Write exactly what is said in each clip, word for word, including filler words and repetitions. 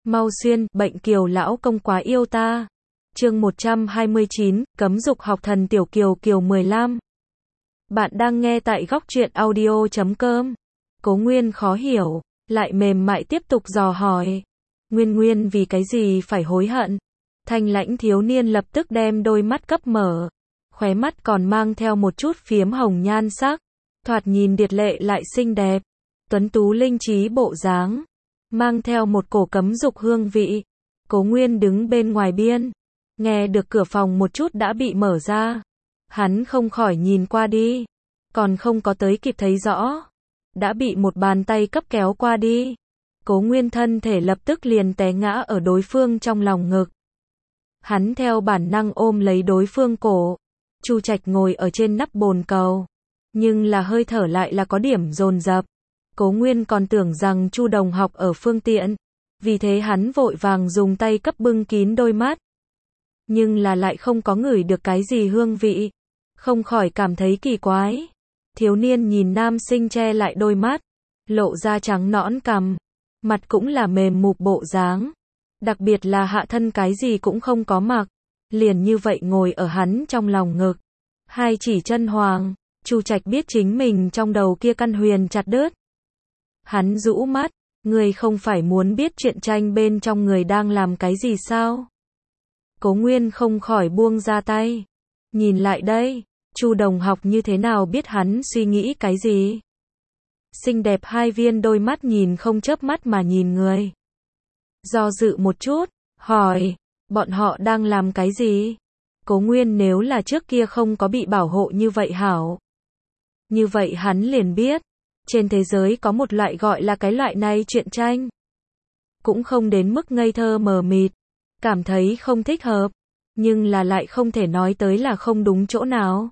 Mau xuyên, bệnh Kiều lão công quá yêu ta. Chương một trăm hai mươi chín, cấm dục học thần tiểu Kiều Kiều mười lăm. Bạn đang nghe tại góc truyện audio chấm com. Cố Nguyên khó hiểu, lại mềm mại tiếp tục dò hỏi. Nguyên Nguyên vì cái gì phải hối hận? Thanh lãnh thiếu niên lập tức đem đôi mắt cấp mở. Khóe mắt còn mang theo một chút phiếm hồng nhan sắc. Thoạt nhìn điệt lệ lại xinh đẹp. Tuấn tú linh trí bộ dáng. Mang theo một cổ cấm dục hương vị. Cố Nguyên đứng bên ngoài biên. Nghe được cửa phòng một chút đã bị mở ra. Hắn không khỏi nhìn qua đi. Còn không có tới kịp thấy rõ. Đã bị một bàn tay cấp kéo qua đi. Cố Nguyên thân thể lập tức liền té ngã ở đối phương trong lòng ngực. Hắn theo bản năng ôm lấy đối phương cổ. Chu Trạch ngồi ở trên nắp bồn cầu. Nhưng là hơi thở lại là có điểm dồn dập. Cố Nguyên còn tưởng rằng Chu đồng học ở phương tiện. Vì thế hắn vội vàng dùng tay cấp bưng kín đôi mắt. Nhưng là lại không có ngửi được cái gì hương vị. Không khỏi cảm thấy kỳ quái. Thiếu niên nhìn nam sinh che lại đôi mắt. Lộ ra trắng nõn cằm. Mặt cũng là mềm mụp bộ dáng. Đặc biệt là hạ thân cái gì cũng không có mặc. Liền như vậy ngồi ở hắn trong lòng ngực. Hai chỉ chân hoàng. Chu Trạch biết chính mình trong đầu kia căn huyền chặt đứt. Hắn rũ mắt. Người không phải muốn biết chuyện tranh bên trong người đang làm cái gì sao? Cố Nguyên không khỏi buông ra tay. Nhìn lại đây. Chu đồng học như thế nào biết hắn suy nghĩ cái gì? Xinh đẹp hai viên đôi mắt nhìn không chớp mắt mà nhìn người. Do dự một chút. Hỏi. Bọn họ đang làm cái gì? Cố Nguyên nếu là trước kia không có bị bảo hộ như vậy hảo. Như vậy hắn liền biết. Trên thế giới có một loại gọi là cái loại này chuyện tranh. Cũng không đến mức ngây thơ mờ mịt. Cảm thấy không thích hợp. Nhưng là lại không thể nói tới là không đúng chỗ nào.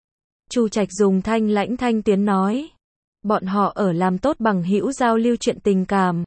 Chu Trạch dùng thanh lãnh thanh tiếng nói. Bọn họ ở làm tốt bằng hữu giao lưu chuyện tình cảm.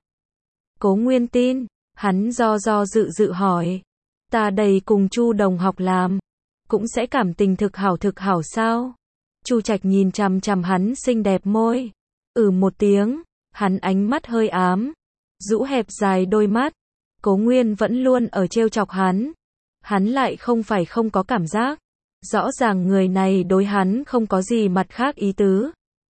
Cố Nguyên tin. Hắn do do dự dự hỏi. Ta đây cùng Chu đồng học làm. Cũng sẽ cảm tình thực hảo thực hảo sao? Chu Trạch nhìn chằm chằm hắn xinh đẹp môi. Ừ một tiếng. Hắn ánh mắt hơi ám. Rũ hẹp dài đôi mắt. Cố Nguyên vẫn luôn ở trêu chọc hắn. Hắn lại không phải không có cảm giác. Rõ ràng người này đối hắn không có gì mặt khác ý tứ.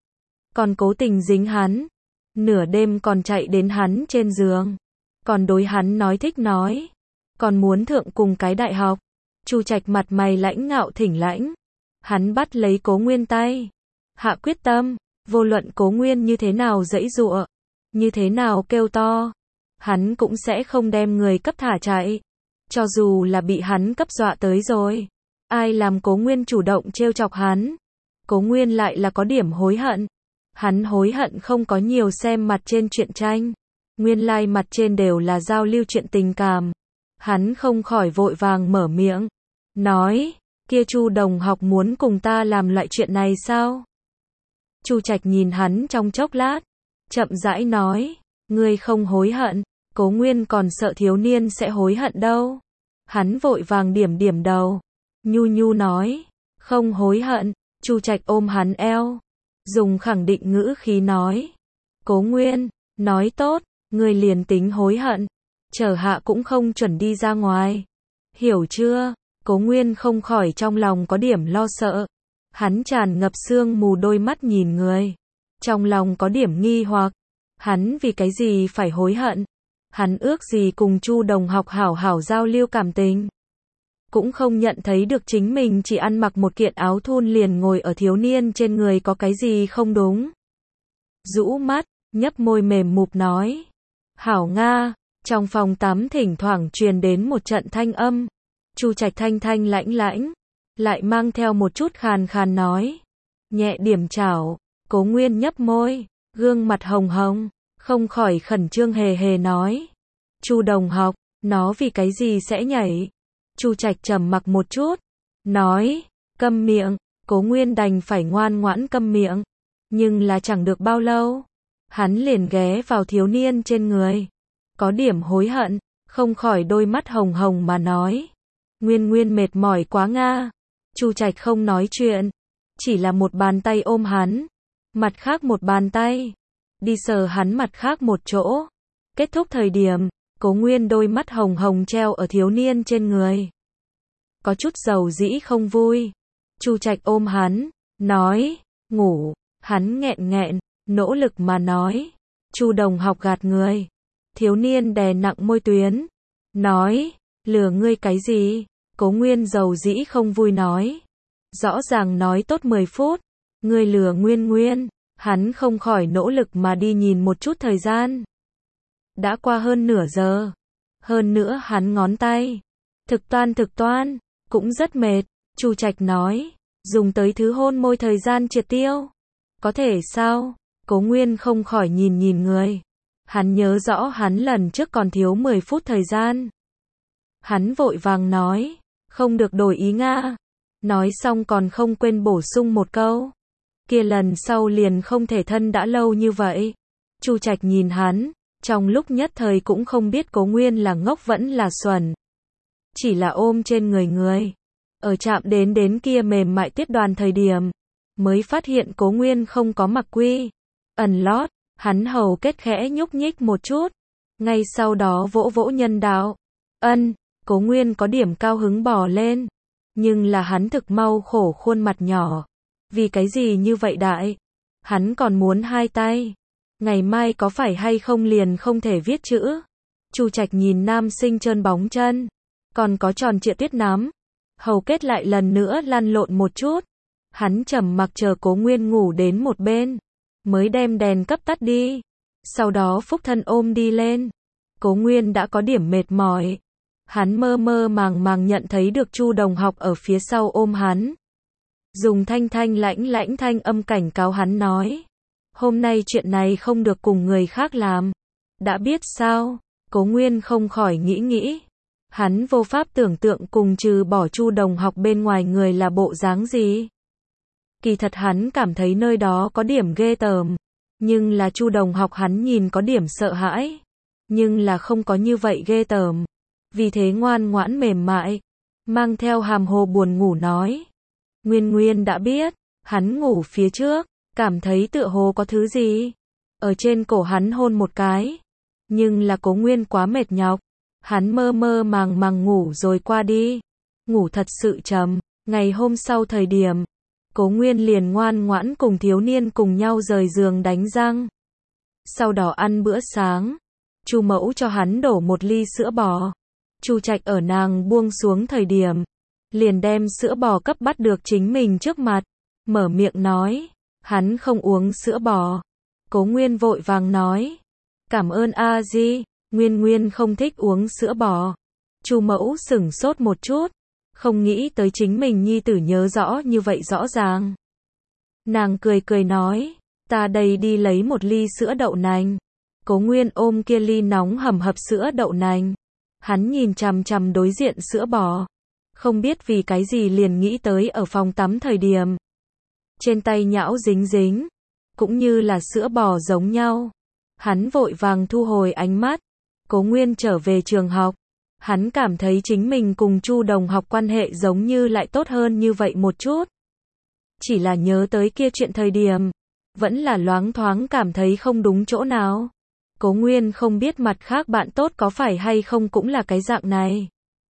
Còn cố tình dính hắn. Nửa đêm còn chạy đến hắn trên giường. Còn đối hắn nói thích nói. Còn muốn thượng cùng cái đại học. Chu Trạch mặt mày lãnh ngạo thỉnh lãnh. Hắn bắt lấy Cố Nguyên tay. Hạ quyết tâm. Vô luận Cố Nguyên như thế nào giãy giụa. Như thế nào kêu to. Hắn cũng sẽ không đem người cấp thả chạy. Cho dù là bị hắn cấp dọa tới rồi. Ai làm Cố Nguyên chủ động trêu chọc hắn. Cố Nguyên lại là có điểm hối hận. Hắn hối hận không có nhiều xem mặt trên truyện tranh. Nguyên lai like mặt trên đều là giao lưu chuyện tình cảm. Hắn không khỏi vội vàng mở miệng. Nói, kia Chu đồng học muốn cùng ta làm loại chuyện này sao? Chu Trạch nhìn hắn trong chốc lát. Chậm rãi nói. Ngươi không hối hận. Cố Nguyên còn sợ thiếu niên sẽ hối hận đâu. Hắn vội vàng điểm điểm đầu. Nhu nhu nói. Không hối hận. Chu Trạch ôm hắn eo. Dùng khẳng định ngữ khí nói. Cố Nguyên. Nói tốt. Ngươi liền tính hối hận. Chờ hạ cũng không chuẩn đi ra ngoài. Hiểu chưa? Cố Nguyên không khỏi trong lòng có điểm lo sợ. Hắn tràn ngập sương mù đôi mắt nhìn người. Trong lòng có điểm nghi hoặc. Hắn vì cái gì phải hối hận? Hắn ước gì cùng Chu đồng học hảo hảo giao lưu cảm tình. Cũng không nhận thấy được chính mình chỉ ăn mặc một kiện áo thun liền ngồi ở thiếu niên trên người có cái gì không đúng. Rũ mắt, nhấp môi mềm mụp nói. Hảo Nga, trong phòng tắm thỉnh thoảng truyền đến một trận thanh âm. Chu Trạch thanh thanh lãnh lãnh. Lại mang theo một chút khàn khàn nói. Nhẹ điểm chảo. Cố Nguyên nhấp môi. Gương mặt hồng hồng. Không khỏi khẩn trương hề hề nói. Chu đồng học. Nó vì cái gì sẽ nhảy? Chu Trạch trầm mặc một chút. Nói. Câm miệng. Cố Nguyên đành phải ngoan ngoãn câm miệng. Nhưng là chẳng được bao lâu. Hắn liền ghé vào thiếu niên trên người. Có điểm hối hận. Không khỏi đôi mắt hồng hồng mà nói. Nguyên Nguyên mệt mỏi quá Nga. Chu Trạch không nói chuyện. Chỉ là một bàn tay ôm hắn. Mặt khác một bàn tay. Đi sờ hắn mặt khác một chỗ. Kết thúc thời điểm. Cố Nguyên đôi mắt hồng hồng treo ở thiếu niên trên người. Có chút dầu dĩ không vui. Chu Trạch ôm hắn, nói, ngủ, hắn nghẹn nghẹn, nỗ lực mà nói. Chu Đồng Học gạt người. Thiếu niên đè nặng môi tuyến, nói, lừa ngươi cái gì? Cố Nguyên dầu dĩ không vui nói. Rõ ràng nói tốt mười phút, ngươi lừa Nguyên Nguyên. Hắn không khỏi nỗ lực mà đi nhìn một chút thời gian. Đã qua hơn nửa giờ. Hơn nữa hắn ngón tay. Thực toan thực toan, cũng rất mệt. Chu Trạch nói, dùng tới thứ hôn môi thời gian triệt tiêu. Có thể sao? Cố Nguyên không khỏi nhìn nhìn người. Hắn nhớ rõ hắn lần trước còn thiếu mười phút thời gian. Hắn vội vàng nói, không được đổi ý nga. Nói xong còn không quên bổ sung một câu. Kia lần sau liền không thể thân đã lâu như vậy. Chu Trạch nhìn hắn, trong lúc nhất thời cũng không biết Cố Nguyên là ngốc vẫn là xuẩn. Chỉ là ôm trên người người. Ở chạm đến đến kia mềm mại tiết đoàn thời điểm, mới phát hiện Cố Nguyên không có mặc quy. Ẩn lót, hắn hầu kết khẽ nhúc nhích một chút. Ngay sau đó vỗ vỗ nhân đạo. Ân, Cố Nguyên có điểm cao hứng bò lên. Nhưng là hắn thực mau khổ khuôn mặt nhỏ. Vì cái gì như vậy đại? Hắn còn muốn hai tay. Ngày mai có phải hay không liền không thể viết chữ? Chu Trạch nhìn nam sinh trơn bóng chân. Còn có tròn trịa tuyết nám. Hầu kết lại lần nữa lăn lộn một chút. Hắn trầm mặc chờ Cố Nguyên ngủ đến một bên. Mới đem đèn cấp tắt đi. Sau đó phúc thân ôm đi lên. Cố Nguyên đã có điểm mệt mỏi. Hắn mơ mơ màng màng nhận thấy được Chu Đồng Học ở phía sau ôm hắn. Dùng thanh thanh lãnh lãnh thanh âm cảnh cáo hắn nói. Hôm nay chuyện này không được cùng người khác làm. Đã biết sao? Cố Nguyên không khỏi nghĩ nghĩ. Hắn vô pháp tưởng tượng cùng trừ bỏ Chu Đồng Học bên ngoài người là bộ dáng gì. Kỳ thật hắn cảm thấy nơi đó có điểm ghê tởm. Nhưng là Chu Đồng Học hắn nhìn có điểm sợ hãi. Nhưng là không có như vậy ghê tởm. Vì thế ngoan ngoãn mềm mại. Mang theo hàm hồ buồn ngủ nói. Nguyên Nguyên đã biết. Hắn ngủ phía trước. Cảm thấy tựa hồ có thứ gì. Ở trên cổ hắn hôn một cái. Nhưng là Cố Nguyên quá mệt nhọc. Hắn mơ mơ màng màng ngủ rồi qua đi. Ngủ thật sự trầm. Ngày hôm sau thời điểm. Cố Nguyên liền ngoan ngoãn cùng thiếu niên cùng nhau rời giường đánh răng. Sau đó ăn bữa sáng. Chu mẫu cho hắn đổ một ly sữa bò. Chu Trạch ở nàng buông xuống thời điểm. Liền đem sữa bò cấp bắt được chính mình trước mặt. Mở miệng nói. Hắn không uống sữa bò. Cố Nguyên vội vàng nói. Cảm ơn a di. Nguyên Nguyên không thích uống sữa bò. Chu mẫu sửng sốt một chút. Không nghĩ tới chính mình nhi tử nhớ rõ như vậy rõ ràng. Nàng cười cười nói. Ta đây đi lấy một ly sữa đậu nành. Cố Nguyên ôm kia ly nóng hầm hập sữa đậu nành. Hắn nhìn chằm chằm đối diện sữa bò. Không biết vì cái gì liền nghĩ tới ở phòng tắm thời điểm. Trên tay nhão dính dính. Cũng như là sữa bò giống nhau. Hắn vội vàng thu hồi ánh mắt. Cố Nguyên trở về trường học. Hắn cảm thấy chính mình cùng Chu Đồng Học quan hệ giống như lại tốt hơn như vậy một chút. Chỉ là nhớ tới kia chuyện thời điểm. Vẫn là loáng thoáng cảm thấy không đúng chỗ nào. Cố Nguyên không biết mặt khác bạn tốt có phải hay không cũng là cái dạng này.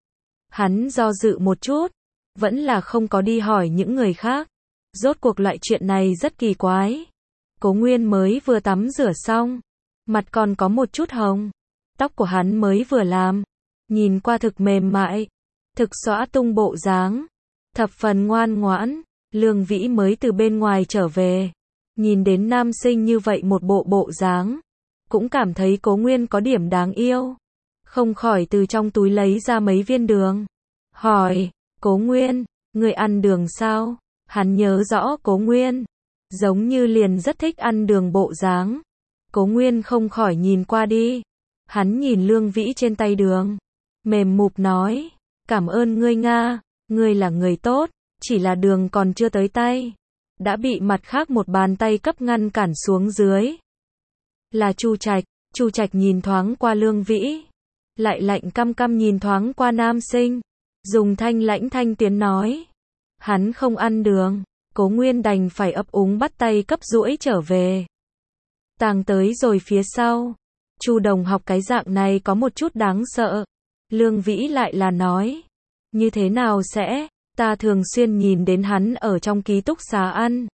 Hắn do dự một chút. Vẫn là không có đi hỏi những người khác. Rốt cuộc loại chuyện này rất kỳ quái. Cố Nguyên mới vừa tắm rửa xong. Mặt còn có một chút hồng. Tóc của hắn mới vừa làm. Nhìn qua thực mềm mại. Thực xõa tung bộ dáng. Thập phần ngoan ngoãn. Lương Vĩ mới từ bên ngoài trở về. Nhìn đến nam sinh như vậy một bộ bộ dáng. Cũng cảm thấy Cố Nguyên có điểm đáng yêu. Không khỏi từ trong túi lấy ra mấy viên đường. Hỏi, Cố Nguyên, người ăn đường sao? Hắn nhớ rõ Cố Nguyên. Giống như liền rất thích ăn đường bộ dáng. Cố Nguyên không khỏi nhìn qua đi. Hắn nhìn Lương Vĩ trên tay đường. Mềm mụp nói. Cảm ơn ngươi Nga. Ngươi là người tốt. Chỉ là đường còn chưa tới tay. Đã bị mặt khác một bàn tay cấp ngăn cản xuống dưới. Là Chu Trạch. Chu Trạch nhìn thoáng qua Lương Vĩ. Lại lạnh căm căm nhìn thoáng qua nam sinh. Dùng thanh lãnh thanh tiếng nói. Hắn không ăn đường. Cố Nguyên đành phải ấp úng bắt tay cấp duỗi trở về. Tàng tới rồi phía sau. Chu Đồng Học cái dạng này có một chút đáng sợ. Lương Vĩ lại là nói, như thế nào sẽ, ta thường xuyên nhìn đến hắn ở trong ký túc xá ăn.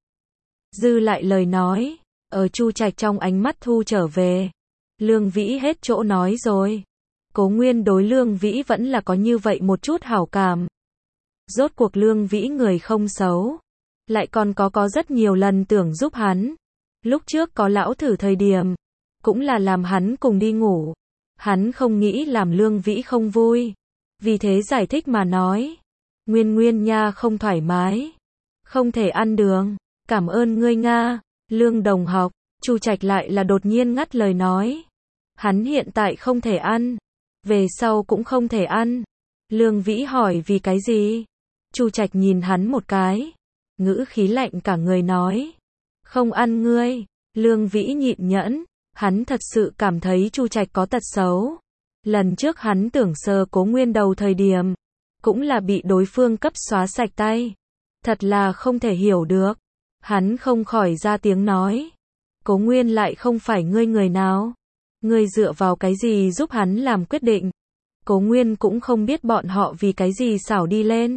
Dư lại lời nói, ở Chu Trạch trong ánh mắt thu trở về. Lương Vĩ hết chỗ nói rồi. Cố Nguyên đối Lương Vĩ vẫn là có như vậy một chút hảo cảm. Rốt cuộc Lương Vĩ người không xấu, lại còn có có rất nhiều lần tưởng giúp hắn. Lúc trước có lão thử thời điểm, cũng là làm hắn cùng đi ngủ. Hắn không nghĩ làm Lương Vĩ không vui. Vì thế giải thích mà nói, Nguyên Nguyên nha không thoải mái, không thể ăn đường, cảm ơn ngươi Nga. Lương Đồng Học, Chu Trạch lại là đột nhiên ngắt lời nói. Hắn hiện tại không thể ăn, về sau cũng không thể ăn. Lương Vĩ hỏi vì cái gì? Chu Trạch nhìn hắn một cái, ngữ khí lạnh cả người nói, không ăn ngươi. Lương Vĩ nhịn nhẫn, hắn thật sự cảm thấy Chu Trạch có tật xấu. Lần trước hắn tưởng sờ Cố Nguyên đầu thời điểm, cũng là bị đối phương cấp xóa sạch tay. Thật là không thể hiểu được. Hắn không khỏi ra tiếng nói, Cố Nguyên lại không phải ngươi người nào. Ngươi dựa vào cái gì giúp hắn làm quyết định? Cố Nguyên cũng không biết bọn họ vì cái gì xảo đi lên.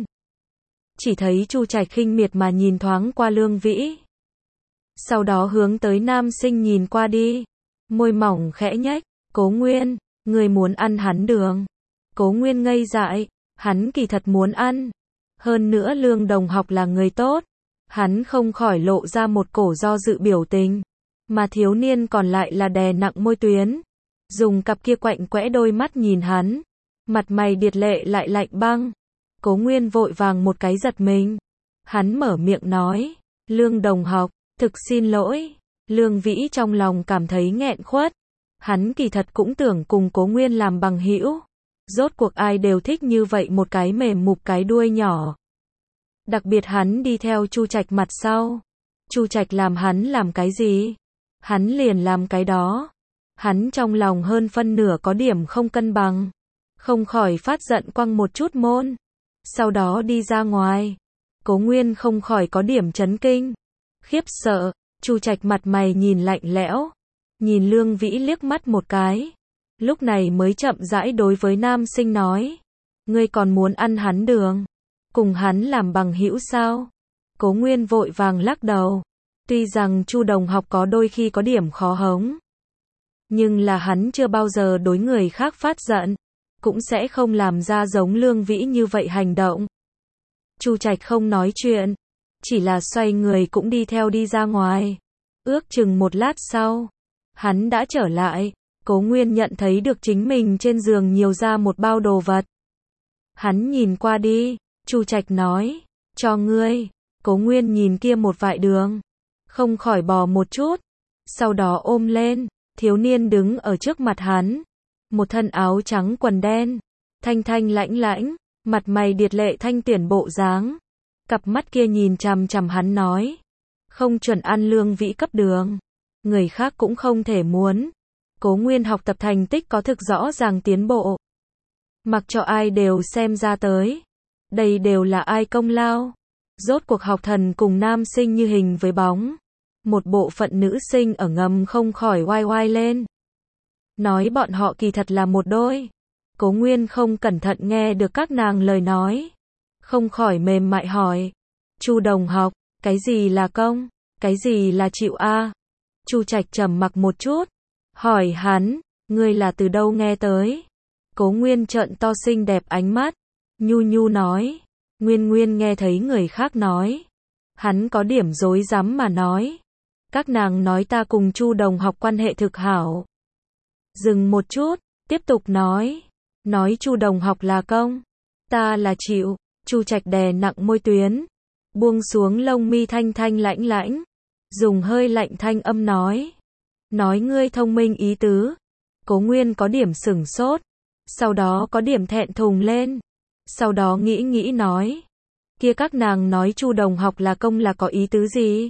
Chỉ thấy Chu Trạch khinh miệt mà nhìn thoáng qua Lương Vĩ. Sau đó hướng tới nam sinh nhìn qua đi. Môi mỏng khẽ nhếch, Cố Nguyên, ngươi muốn ăn hắn đường. Cố Nguyên ngây dại, hắn kỳ thật muốn ăn. Hơn nữa Lương Đồng Học là người tốt. Hắn không khỏi lộ ra một cổ do dự biểu tình. Mà thiếu niên còn lại là đè nặng môi tuyến. Dùng cặp kia quạnh quẽ đôi mắt nhìn hắn. Mặt mày điệt lệ lại lạnh băng. Cố Nguyên vội vàng một cái giật mình. Hắn mở miệng nói, Lương Đồng Học, thực xin lỗi. Lương Vĩ trong lòng cảm thấy nghẹn khuất. Hắn kỳ thật cũng tưởng cùng Cố Nguyên làm bằng hữu. Rốt cuộc ai đều thích như vậy một cái mềm mục cái đuôi nhỏ. Đặc biệt hắn đi theo Chu Trạch mặt sau. Chu Trạch làm hắn làm cái gì? Hắn liền làm cái đó. Hắn trong lòng hơn phân nửa có điểm không cân bằng. Không khỏi phát giận quăng một chút môn. Sau đó đi ra ngoài. Cố Nguyên không khỏi có điểm chấn kinh. Khiếp sợ, Chu Trạch mặt mày nhìn lạnh lẽo. Nhìn Lương Vĩ liếc mắt một cái. Lúc này mới chậm rãi đối với nam sinh nói. Ngươi còn muốn ăn hắn đường? Cùng hắn làm bằng hữu sao? Cố Nguyên vội vàng lắc đầu. Tuy rằng Chu Đồng Học có đôi khi có điểm khó hống. Nhưng là hắn chưa bao giờ đối người khác phát giận. Cũng sẽ không làm ra giống Lương Vĩ như vậy hành động. Chu Trạch không nói chuyện. Chỉ là xoay người cũng đi theo đi ra ngoài. Ước chừng một lát sau. Hắn đã trở lại. Cố Nguyên nhận thấy được chính mình trên giường nhiều ra một bao đồ vật. Hắn nhìn qua đi. Chu Trạch nói, cho ngươi. Cố Nguyên nhìn kia một vại đường. Không khỏi bò một chút. Sau đó ôm lên. Thiếu niên đứng ở trước mặt hắn. Một thân áo trắng quần đen. Thanh thanh lãnh lãnh. Mặt mày điệt lệ thanh tuyển bộ dáng. Cặp mắt kia nhìn chằm chằm hắn nói. Không chuẩn ăn Lương Vĩ cấp đường. Người khác cũng không thể muốn. Cố Nguyên học tập thành tích có thực rõ ràng tiến bộ. Mặc cho ai đều xem ra tới. Đây đều là ai công lao. Rốt cuộc học thần cùng nam sinh như hình với bóng. Một bộ phận nữ sinh ở ngầm không khỏi oai oai lên. Nói bọn họ kỳ thật là một đôi. Cố Nguyên không cẩn thận nghe được các nàng lời nói. Không khỏi mềm mại hỏi. Chu Đồng Học, cái gì là công? Cái gì là chịu a? Chu Trạch trầm mặc một chút. Hỏi hắn, ngươi là từ đâu nghe tới? Cố Nguyên trợn to xinh đẹp ánh mắt. Nhu nhu nói. Nguyên Nguyên nghe thấy người khác nói. Hắn có điểm rối rắm mà nói. Các nàng nói ta cùng Chu Đồng Học quan hệ thực hảo. Dừng một chút, tiếp tục nói. Nói Chu Đồng Học là công. Ta là chịu. Chu Trạch đè nặng môi tuyến. Buông xuống lông mi thanh thanh lãnh lãnh. Dùng hơi lạnh thanh âm nói. Nói ngươi thông minh ý tứ. Cố Nguyên có điểm sửng sốt. Sau đó có điểm thẹn thùng lên. Sau đó nghĩ nghĩ nói. Kia các nàng nói Chu Đồng Học là công là có ý tứ gì?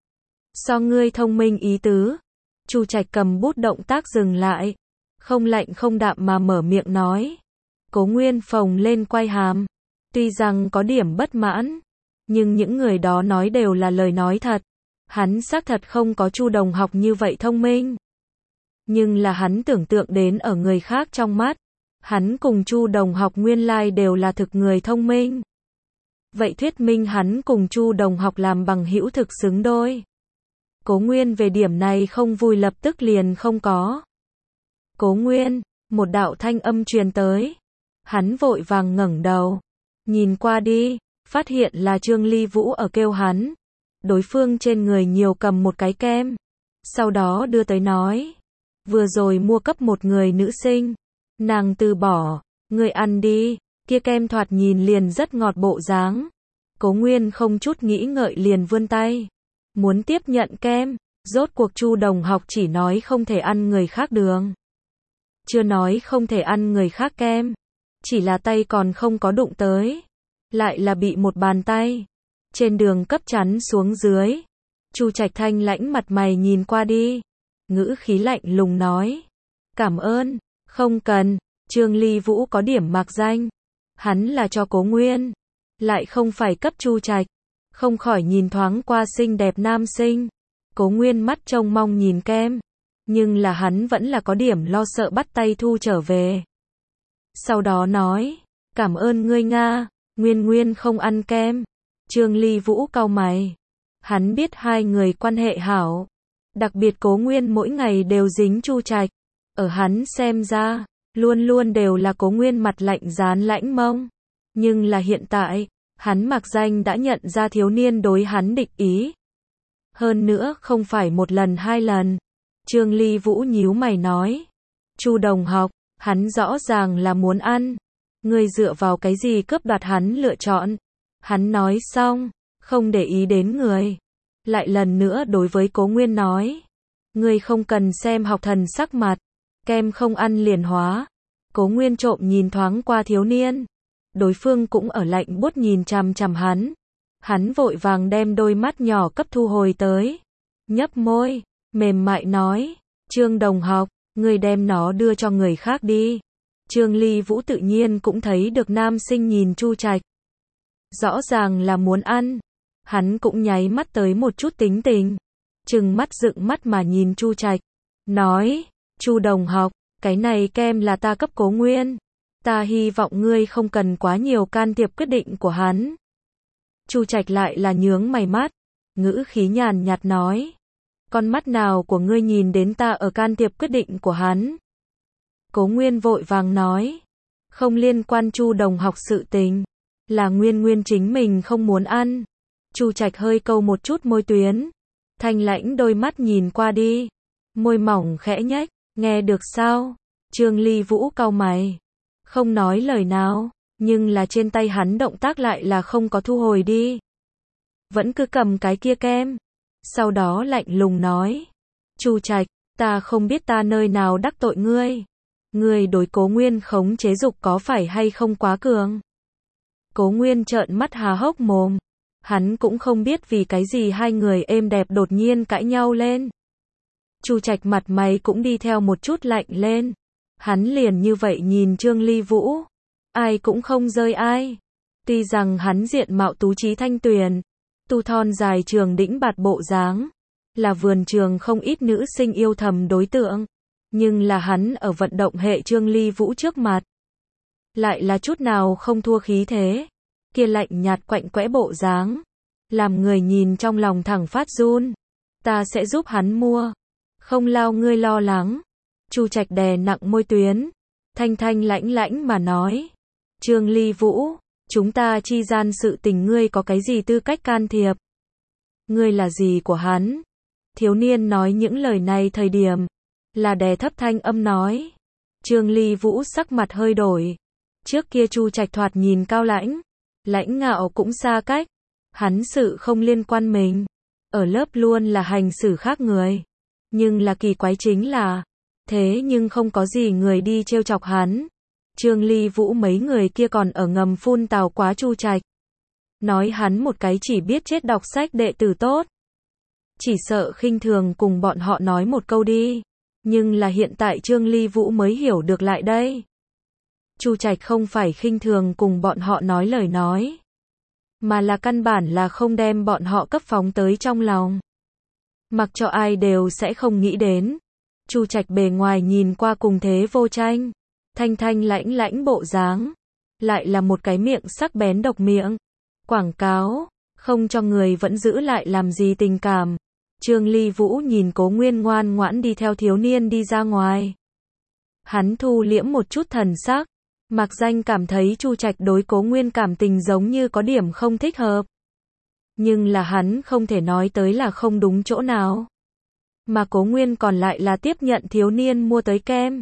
So ngươi thông minh ý tứ. Chu Trạch cầm bút động tác dừng lại. Không lạnh không đạm mà mở miệng nói. Cố Nguyên phồng lên quai hàm. Tuy rằng có điểm bất mãn. Nhưng những người đó nói đều là lời nói thật. Hắn xác thật không có Chu Đồng Học như vậy thông minh. Nhưng là hắn tưởng tượng đến ở người khác trong mắt, hắn cùng Chu Đồng Học nguyên lai đều là thực người thông minh. Vậy thuyết minh hắn cùng Chu Đồng Học làm bằng hữu thực xứng đôi. Cố Nguyên về điểm này không vui lập tức liền không có. Cố Nguyên, một đạo thanh âm truyền tới. Hắn vội vàng ngẩng đầu, nhìn qua đi, phát hiện là Trương Ly Vũ ở kêu hắn. Đối phương trên người nhiều cầm một cái kem, sau đó đưa tới nói, vừa rồi mua cấp một người nữ sinh, nàng từ bỏ, ngươi ăn đi, kia kem thoạt nhìn liền rất ngọt bộ dáng. Cố Nguyên không chút nghĩ ngợi liền vươn tay, muốn tiếp nhận kem, rốt cuộc Chu Đồng Học chỉ nói không thể ăn người khác đường. Chưa nói không thể ăn người khác kem, chỉ là tay còn không có đụng tới, lại là bị một bàn tay trên đường cấp chắn xuống dưới. Chu Trạch thanh lãnh mặt mày nhìn qua đi, ngữ khí lạnh lùng nói, cảm ơn, không cần. Trương Ly Vũ có điểm mạc danh, hắn là cho Cố Nguyên, lại không phải cấp Chu Trạch, không khỏi nhìn thoáng qua xinh đẹp nam sinh. Cố Nguyên mắt trông mong nhìn kem, nhưng là hắn vẫn là có điểm lo sợ bắt tay thu trở về. Sau đó nói, cảm ơn ngươi Nga, Nguyên Nguyên không ăn kem. Trương Ly Vũ cau mày, hắn biết hai người quan hệ hảo, đặc biệt Cố Nguyên mỗi ngày đều dính Chu Trạch, ở hắn xem ra, luôn luôn đều là Cố Nguyên mặt lạnh dán lãnh mông. Nhưng là hiện tại, hắn mặc danh đã nhận ra thiếu niên đối hắn địch ý. Hơn nữa không phải một lần hai lần. Trương Ly Vũ nhíu mày nói, Chu Đồng Học, hắn rõ ràng là muốn ăn, ngươi dựa vào cái gì cướp đoạt hắn lựa chọn. Hắn nói xong, không để ý đến người, lại lần nữa đối với Cố Nguyên nói, ngươi không cần xem học thần sắc mặt, kem không ăn liền hóa. Cố Nguyên trộm nhìn thoáng qua thiếu niên, đối phương cũng ở lạnh buốt nhìn chằm chằm hắn. Hắn vội vàng đem đôi mắt nhỏ cấp thu hồi tới, nhấp môi, mềm mại nói, Trương Đồng Học, ngươi đem nó đưa cho người khác đi. Trương Ly Vũ tự nhiên cũng thấy được nam sinh nhìn Chu Trạch, rõ ràng là muốn ăn, hắn cũng nháy mắt tới một chút tính tình, trừng mắt dựng mắt mà nhìn Chu Trạch, nói, Chu Đồng Học, cái này kem là ta cấp Cố Nguyên, ta hy vọng ngươi không cần quá nhiều can thiệp quyết định của hắn. Chu Trạch lại là nhướng mày mắt, ngữ khí nhàn nhạt nói, con mắt nào của ngươi nhìn đến ta ở can thiệp quyết định của hắn? Cố Nguyên vội vàng nói, không liên quan Chu Đồng Học sự tình, là Nguyên Nguyên chính mình không muốn ăn. Chu Trạch hơi câu một chút môi tuyến, thanh lãnh đôi mắt nhìn qua đi, môi mỏng khẽ nhếch, nghe được sao? Trương Ly Vũ cau mày, không nói lời nào, nhưng là trên tay hắn động tác lại là không có thu hồi đi, vẫn cứ cầm cái kia kem. Sau đó lạnh lùng nói, Chu Trạch, ta không biết ta nơi nào đắc tội ngươi, ngươi đối Cố Nguyên khống chế dục có phải hay không quá cường? Cố Nguyên trợn mắt há hốc mồm, hắn cũng không biết vì cái gì hai người êm đẹp đột nhiên cãi nhau lên. Chu Trạch mặt mày cũng đi theo một chút lạnh lên, hắn liền như vậy nhìn Trương Ly Vũ, ai cũng không rơi ai. Tuy rằng hắn diện mạo tú trí thanh tuyền, tu thon dài trường đĩnh bạt bộ dáng, là vườn trường không ít nữ sinh yêu thầm đối tượng, nhưng là hắn ở vận động hệ Trương Ly Vũ trước mặt, lại là chút nào không thua khí thế, kia lạnh nhạt quạnh quẽ bộ dáng, làm người nhìn trong lòng thẳng phát run. Ta sẽ giúp hắn mua, không lao ngươi lo lắng. Chu Trạch đè nặng môi tuyến, thanh thanh lãnh lãnh mà nói, Trương Ly Vũ, chúng ta chi gian sự tình ngươi có cái gì tư cách can thiệp? Ngươi là gì của hắn? Thiếu niên nói những lời này thời điểm, là đè thấp thanh âm nói. Trương Ly Vũ sắc mặt hơi đổi. Trước kia Chu Trạch thoạt nhìn cao lãnh, lãnh ngạo cũng xa cách, hắn sự không liên quan mình, ở lớp luôn là hành xử khác người. Nhưng là kỳ quái chính là, thế nhưng không có gì người đi trêu chọc hắn. Trương Ly Vũ mấy người kia còn ở ngầm phun tào quá Chu Trạch, nói hắn một cái chỉ biết chết đọc sách đệ tử tốt, chỉ sợ khinh thường cùng bọn họ nói một câu đi. Nhưng là hiện tại Trương Ly Vũ mới hiểu được lại đây, Chu Trạch không phải khinh thường cùng bọn họ nói lời nói, mà là căn bản là không đem bọn họ cấp phóng tới trong lòng, mặc cho ai đều sẽ không nghĩ đến. Chu Trạch bề ngoài nhìn qua cùng thế vô tranh, thanh thanh lãnh lãnh bộ dáng, lại là một cái miệng sắc bén độc miệng, quảng cáo, không cho người vẫn giữ lại làm gì tình cảm. Trương Ly Vũ nhìn Cố Nguyên ngoan ngoãn đi theo thiếu niên đi ra ngoài. Hắn thu liễm một chút thần sắc, mặc danh cảm thấy Chu Trạch đối Cố Nguyên cảm tình giống như có điểm không thích hợp. Nhưng là hắn không thể nói tới là không đúng chỗ nào. Mà Cố Nguyên còn lại là tiếp nhận thiếu niên mua tới kem.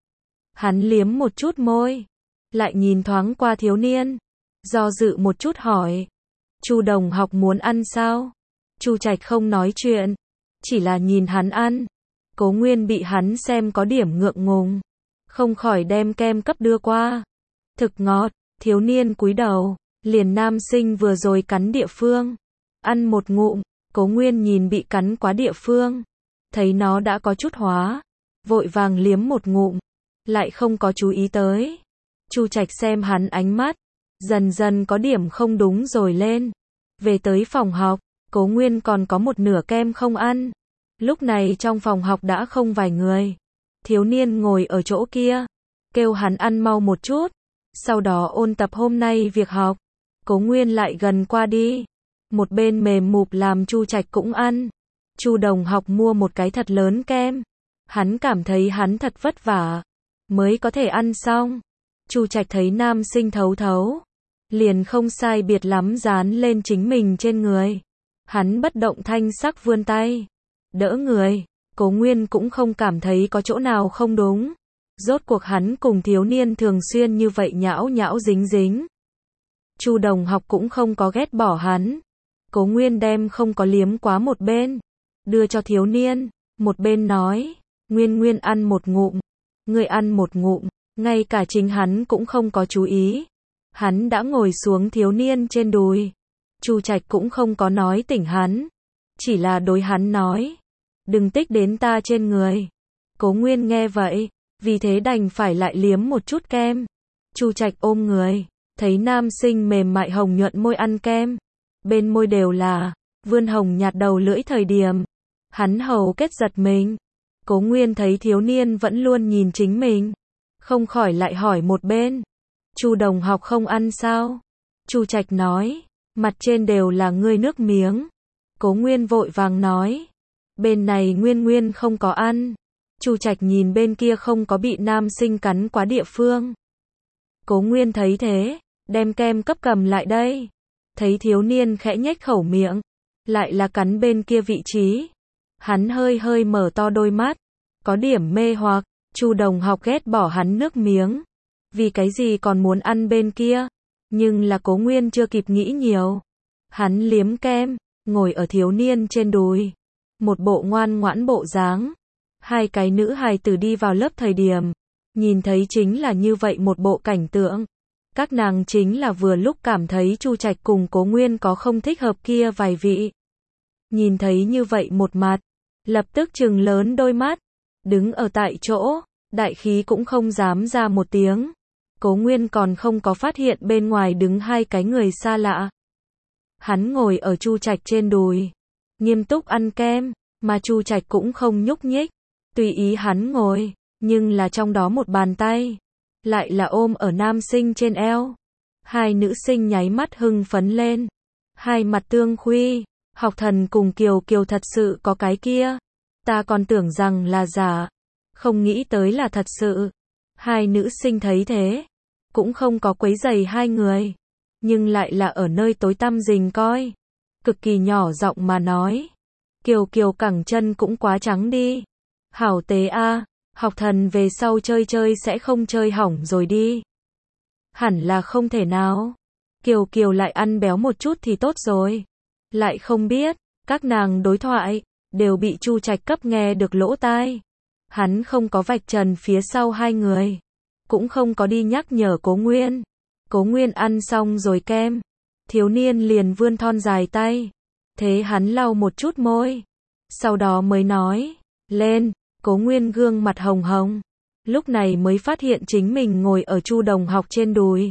Hắn liếm một chút môi, lại nhìn thoáng qua thiếu niên, do dự một chút hỏi, Chu đồng học muốn ăn sao? Chu Trạch không nói chuyện, chỉ là nhìn hắn ăn. Cố Nguyên bị hắn xem có điểm ngượng ngùng, không khỏi đem kem cấp đưa qua. Thực ngọt, thiếu niên cúi đầu, liền nam sinh vừa rồi cắn địa phương. Ăn một ngụm, Cố Nguyên nhìn bị cắn quá địa phương, thấy nó đã có chút hóa, vội vàng liếm một ngụm, lại không có chú ý tới. Chu Trạch xem hắn ánh mắt, dần dần có điểm không đúng rồi lên. Về tới phòng học, Cố Nguyên còn có một nửa kem không ăn. Lúc này trong phòng học đã không vài người. Thiếu niên ngồi ở chỗ kia, kêu hắn ăn mau một chút, sau đó ôn tập hôm nay việc học. Cố Nguyên lại gần qua đi, một bên mềm mụp làm Chu Trạch cũng ăn. Chu đồng học mua một cái thật lớn kem. Hắn cảm thấy hắn thật vất vả mới có thể ăn xong. Chu Trạch thấy nam sinh thấu thấu, liền không sai biệt lắm dán lên chính mình trên người. Hắn bất động thanh sắc vươn tay, đỡ người. Cố Nguyên cũng không cảm thấy có chỗ nào không đúng. Rốt cuộc hắn cùng thiếu niên thường xuyên như vậy nhão nhão dính dính. Chu đồng học cũng không có ghét bỏ hắn. Cố Nguyên đem không có liếm quá một bên, đưa cho thiếu niên, một bên nói, Nguyên Nguyên ăn một ngụm, ngươi ăn một ngụm. Ngay cả chính hắn cũng không có chú ý. Hắn đã ngồi xuống thiếu niên trên đùi. Chu Trạch cũng không có nói tỉnh hắn, chỉ là đối hắn nói, đừng tích đến ta trên người. Cố Nguyên nghe vậy, vì thế đành phải lại liếm một chút kem. Chu Trạch ôm người, thấy nam sinh mềm mại hồng nhuận môi ăn kem, bên môi đều là vươn hồng nhạt đầu lưỡi thời điểm, hắn hầu kết giật mình. Cố Nguyên thấy thiếu niên vẫn luôn nhìn chính mình, không khỏi lại hỏi một bên, Chu đồng học không ăn sao? Chu Trạch nói, mặt trên đều là ngươi nước miếng. Cố Nguyên vội vàng nói, bên này Nguyên Nguyên không có ăn. Chu Trạch nhìn bên kia không có bị nam sinh cắn quá địa phương. Cố Nguyên thấy thế, đem kem cấp cầm lại đây. Thấy thiếu niên khẽ nhếch khẩu miệng, lại là cắn bên kia vị trí. Hắn hơi hơi mở to đôi mắt, có điểm mê hoặc. Chu đồng học ghét bỏ hắn nước miếng, vì cái gì còn muốn ăn bên kia. Nhưng là Cố Nguyên chưa kịp nghĩ nhiều, hắn liếm kem, ngồi ở thiếu niên trên đùi, một bộ ngoan ngoãn bộ dáng. Hai cái nữ hài tử đi vào lớp thời điểm, nhìn thấy chính là như vậy một bộ cảnh tượng. Các nàng chính là vừa lúc cảm thấy Chu Trạch cùng Cố Nguyên có không thích hợp kia vài vị. Nhìn thấy như vậy một mặt, lập tức trừng lớn đôi mắt, đứng ở tại chỗ, đại khí cũng không dám ra một tiếng. Cố Nguyên còn không có phát hiện bên ngoài đứng hai cái người xa lạ. Hắn ngồi ở Chu Trạch trên đùi, nghiêm túc ăn kem, mà Chu Trạch cũng không nhúc nhích, tùy ý hắn ngồi, nhưng là trong đó một bàn tay lại là ôm ở nam sinh trên eo. Hai nữ sinh nháy mắt hưng phấn lên, hai mặt tương khuy, học thần cùng Kiều Kiều thật sự có cái kia, ta còn tưởng rằng là giả, không nghĩ tới là thật sự. Hai nữ sinh thấy thế, cũng không có quấy rầy hai người, nhưng lại là ở nơi tối tăm rình coi, cực kỳ nhỏ giọng mà nói, Kiều Kiều cẳng chân cũng quá trắng đi. Hảo tế a, học thần về sau chơi chơi sẽ không chơi hỏng rồi đi. Hẳn là không thể nào. Kiều Kiều lại ăn béo một chút thì tốt rồi. Lại không biết, các nàng đối thoại đều bị Chu Trạch cấp nghe được lỗ tai. Hắn không có vạch trần phía sau hai người, cũng không có đi nhắc nhở Cố Nguyên. Cố Nguyên ăn xong rồi kem, thiếu niên liền vươn thon dài tay, thế hắn lau một chút môi, sau đó mới nói, lên. Cố Nguyên gương mặt hồng hồng, lúc này mới phát hiện chính mình ngồi ở Chu đồng học trên đùi.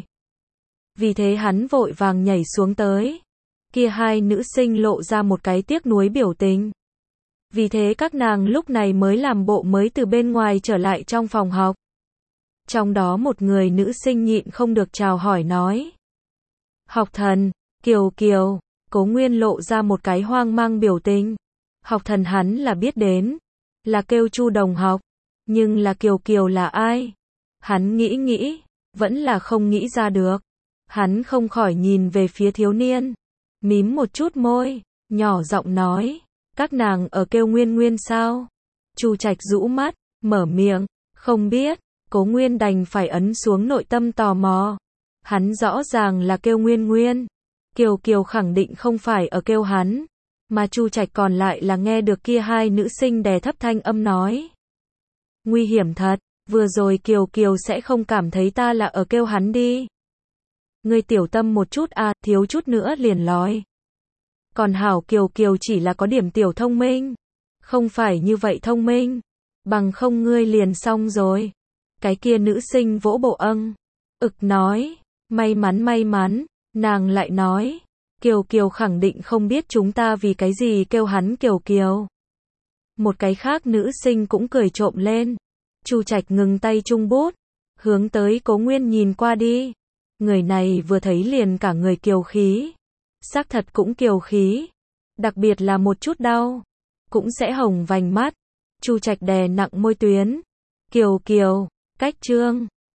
Vì thế hắn vội vàng nhảy xuống tới. Kia hai nữ sinh lộ ra một cái tiếc nuối biểu tình. Vì thế các nàng lúc này mới làm bộ mới từ bên ngoài trở lại trong phòng học. Trong đó một người nữ sinh nhịn không được chào hỏi nói. Học thần, Kiều Kiều, Cố Nguyên lộ ra một cái hoang mang biểu tình. Học thần hắn là biết đến, là kêu Chu đồng học, nhưng là Kiều Kiều là ai? Hắn nghĩ nghĩ, vẫn là không nghĩ ra được. Hắn không khỏi nhìn về phía thiếu niên, mím một chút môi, nhỏ giọng nói, các nàng ở kêu Nguyên Nguyên sao? Chu Trạch rũ mắt, mở miệng, không biết. Cố Nguyên đành phải ấn xuống nội tâm tò mò. Hắn rõ ràng là kêu Nguyên Nguyên. Kiều Kiều khẳng định không phải ở kêu hắn, mà Chu Trạch còn lại là nghe được kia hai nữ sinh đè thấp thanh âm nói. Nguy hiểm thật, vừa rồi Kiều Kiều sẽ không cảm thấy ta là ở kêu hắn đi. Ngươi tiểu tâm một chút à, thiếu chút nữa liền lói. Còn hảo Kiều Kiều chỉ là có điểm tiểu thông minh, không phải như vậy thông minh, bằng không ngươi liền xong rồi. Cái kia nữ sinh vỗ bộ âng, ực nói, may mắn may mắn, nàng lại nói, Kiều Kiều khẳng định không biết chúng ta vì cái gì kêu hắn Kiều Kiều. Một cái khác nữ sinh cũng cười trộm lên. Chu Trạch ngừng tay chung bút, hướng tới Cố Nguyên nhìn qua đi. Người này vừa thấy liền cả người kiều khí, xác thật cũng kiều khí, đặc biệt là một chút đau, cũng sẽ hồng vành mắt. Chu Trạch đè nặng môi tuyến. Kiều Kiều, cách trương,